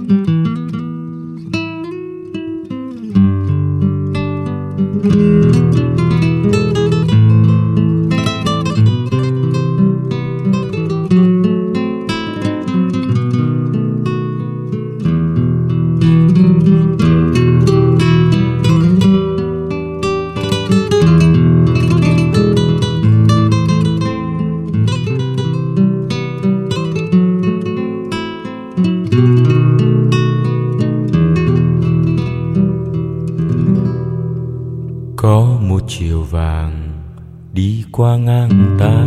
Có một chiều vàng đi qua ngang ta,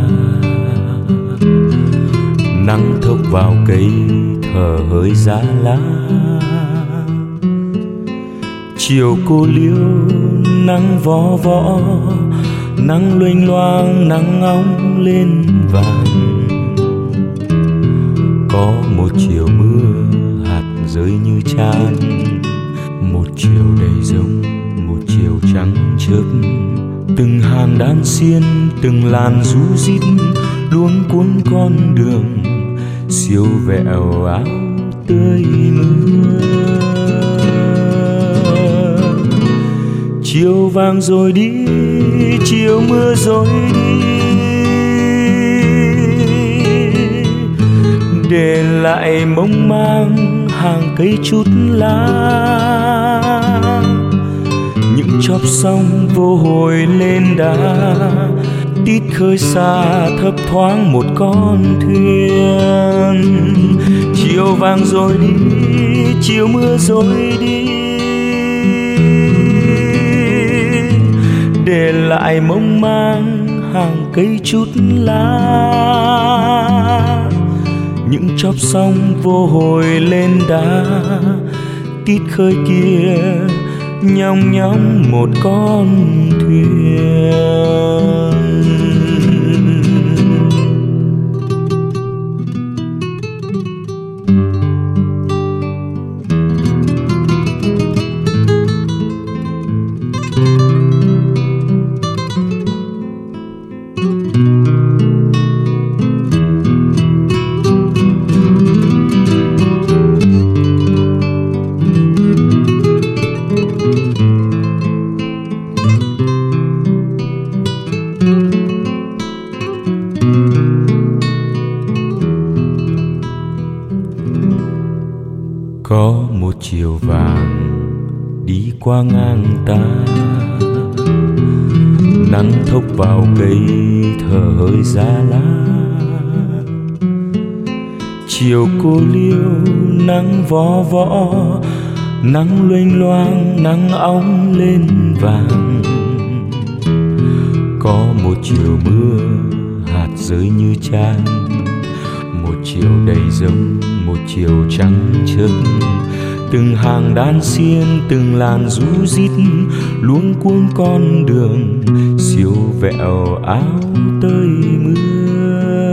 nắng thốc vào cây thở hơi giá lá. Chiều cô liễu nắng vó võ, nắng loênh loang nắng óng lên vàng. Có một chiều mưa hạt rơi như chan, một chiều đầy rông, một chiều trắng chớp. Từng hàng đan xiên, từng làn ru rít luống cuốn con đường, siêu vẹo áo tươi mưa. Chiều vàng rồi đi, chiều mưa rồi đi, để lại mông mang hàng cây chút lá. Những chóp sóng vô hồi lên đá, tít khơi xa thấp thoáng một con thuyền. Chiều vàng rồi đi, chiều mưa rồi đi, để lại mông mang hàng cây chút lá. Những chóp sóng vô hồi lên đá, tít khơi kia nhong nhong một con thuyền. Có một chiều vàng đi qua ngang ta, nắng thốc vào cây thở hơi giá lá. Chiều cô liễu nắng vó võ, nắng loênh loang nắng óng lên vàng. Có một chiều mưa hạt rơi như chan, một chiều đầy rông, một chiều trắng chớp. Từng hàng đan xiên, từng làn ru rít luống cuống con đường, siêu vẹo áo tơi mưa.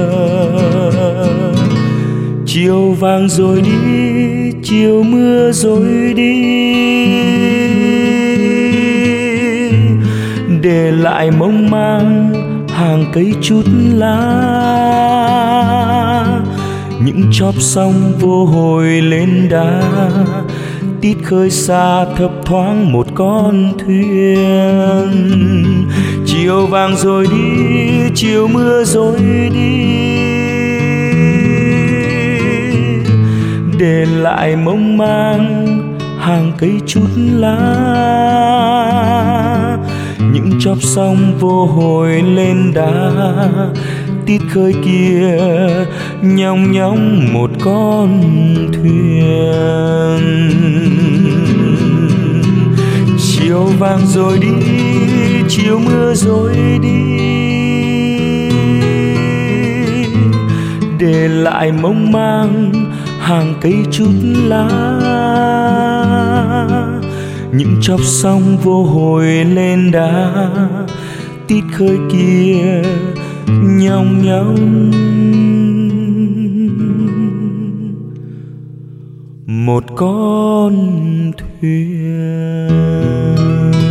Chiều vàng rồi đi, chiều mưa rồi đi, để lại mông mang hàng cây chút lá. Những chóp sóng vô hồi lên đá, tít khơi xa thấp thoáng một con thuyền. Chiều vàng rồi đi, chiều mưa rồi đi, để lại mông mang hàng cây chút lá. Những chóp sóng vô hồi lên đá, tít khơi kia nhong nhong một con thuyền. Chiều vàng rồi đi, chiều mưa rồi đi, để lại mông mang hàng cây chút lá. Những chóp sóng vô hồi lên đá, tít khơi kia nhong nhong một con thuyền.